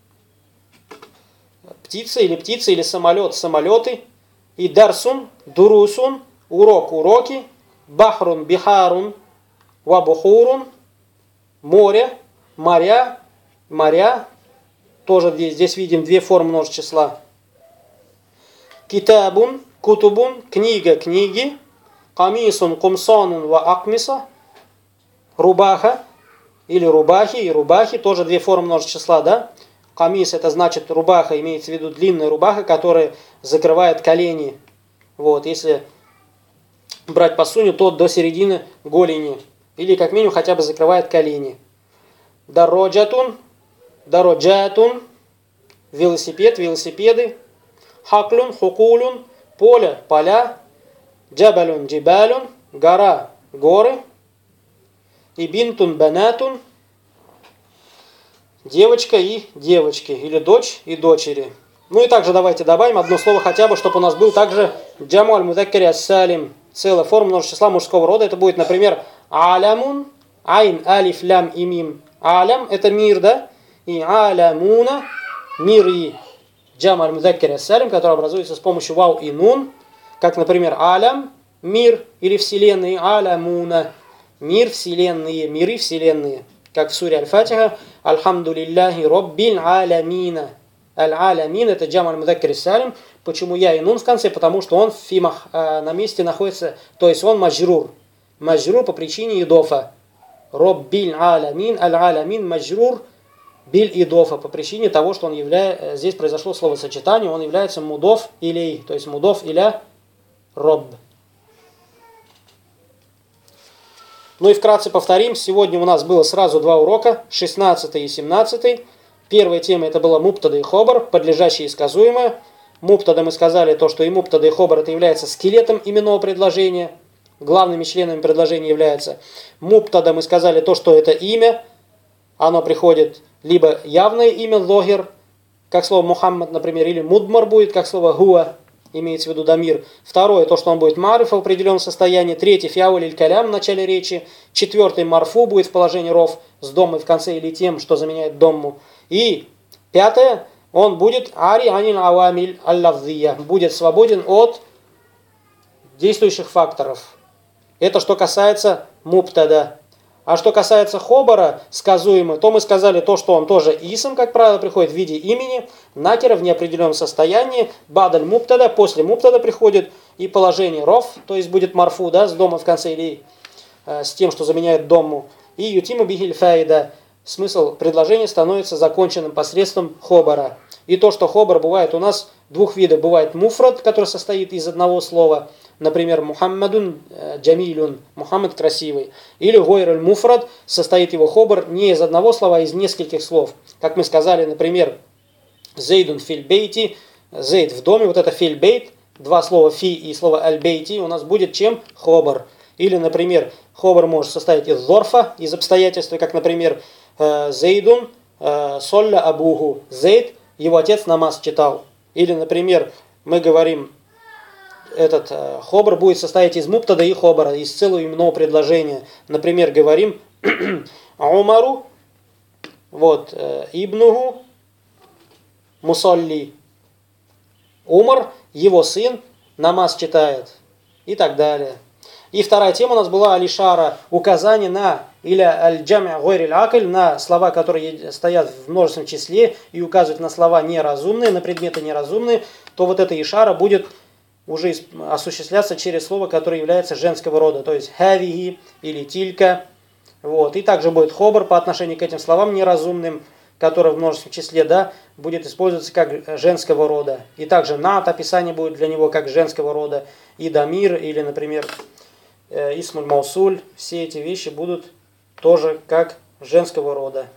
Птица или самолет, самолеты. И дарсун, дурусун, урок, уроки. Бахрун, бихарун, вабухурун. Море, моря, моря. Тоже здесь видим две формы множественного числа. Китабун, кутубун, книга, книги. Камисун, кумсанун, ва акмиса. Рубаха или рубахи и рубахи. Тоже две формы множественного числа, да? Камис это значит рубаха, имеется в виду длинная рубаха, которая закрывает колени. Вот, если брать по сунне, то до середины голени. Или как минимум хотя бы закрывает колени. Дароджатун, дароджатун, велосипед, велосипеды. Хаклюн, хукулюн, поле, поля. Джабалюн, джибалюн, гора, горы. И бинтун, банатун, девочка и девочки. Или дочь и дочери. Ну и также давайте добавим одно слово хотя бы, чтобы у нас был также джаму аль-мудаккари ас-салим. Целая форма множественного числа мужского рода. Это будет, например, алямун, айн, алиф, лям и мим. Алям это мир, да? И алямуна, мир и джаму аль-мудаккари ас-салим, который образуется с помощью вау и нун. Как, например, алям, мир или вселенные, алямуна. Мир, вселенные, миры, вселенные. Как в суре Аль-Фатиха. Альхамдулиллахи роббиль алямина. Аль-алямин это джам аль-мудаккари ас-салим. Почему я и нун в конце? Потому что он в фимах на месте находится, то есть он маджрур. Маджрур по причине идофа. Роббиль алямин, аль-алямин маджрур биль идофа. По причине того, что он является, здесь произошло словосочетание, он является мудоф илей. То есть мудоф иля роб. Ну и вкратце повторим, сегодня у нас было сразу два урока, 16 и 17. Первая тема это была муптада и хобар, подлежащее и сказуемое. Муптада мы сказали то, что и муптада и хобар это является скелетом именного предложения. Главными членами предложения являются муптада, мы сказали то, что это имя. Оно приходит либо явное имя логер, как слово Мухаммад, например, или мудмар будет, как слово хуа. Имеется в виду дамир. Второе, то, что он будет мариф в определенном состоянии. Третий, фиауль или калям в начале речи. Четвертый, марфу будет в положении ров с домой в конце или тем, что заменяет домму. И пятое, он будет ари анил авамиль аль-лавзия, будет свободен от действующих факторов. Это что касается мубтада. А что касается хобара, сказуемый, то мы сказали то, что он тоже исм, как правило, приходит в виде имени, накера в неопределенном состоянии, бадаль мубтада, после мубтада приходит и положение роф, то есть будет марфу, да, с дома в конце или с тем, что заменяет домму, и ютиму бихиль фаида, смысл предложения становится законченным посредством хобара. И то, что хобар бывает у нас двух видов, бывает муфрад, который состоит из одного слова, например, Мухаммадун джамилюн, Мухаммад красивый. Или гойруль муфрад, состоит его хобар не из одного слова, а из нескольких слов. Как мы сказали, например, зейдун филь бейти, зейд в доме, вот это филь бейт, два слова фи и слово аль-бейти у нас будет чем? Хобар. Или, например, хобар может состоять из зорфа, из обстоятельства, как, например, зейдун солля абуху, зейд, его отец намаз читал. Или, например, мы говорим, этот хобар будет состоять из мубтада и хобара, из целого именного предложения. Например, говорим Умару, вот, ибнуху мусалли. Умар, его сын, намаз читает. И так далее. И вторая тема у нас была алишара, указание на, или аль-джам'а гойриль акль, на слова, которые стоят в множественном числе и указывают на слова неразумные, на предметы неразумные, то вот эта ишара будет уже осуществляться через слово, которое является женского рода, то есть хавиги или тилька. Вот. И также будет хобар по отношению к этим словам неразумным, которые в множественном числе, да, будет использоваться как женского рода. И также нат, описание будет для него как женского рода, и дамир, или, например, исмуль маусуль, все эти вещи будут тоже как женского рода.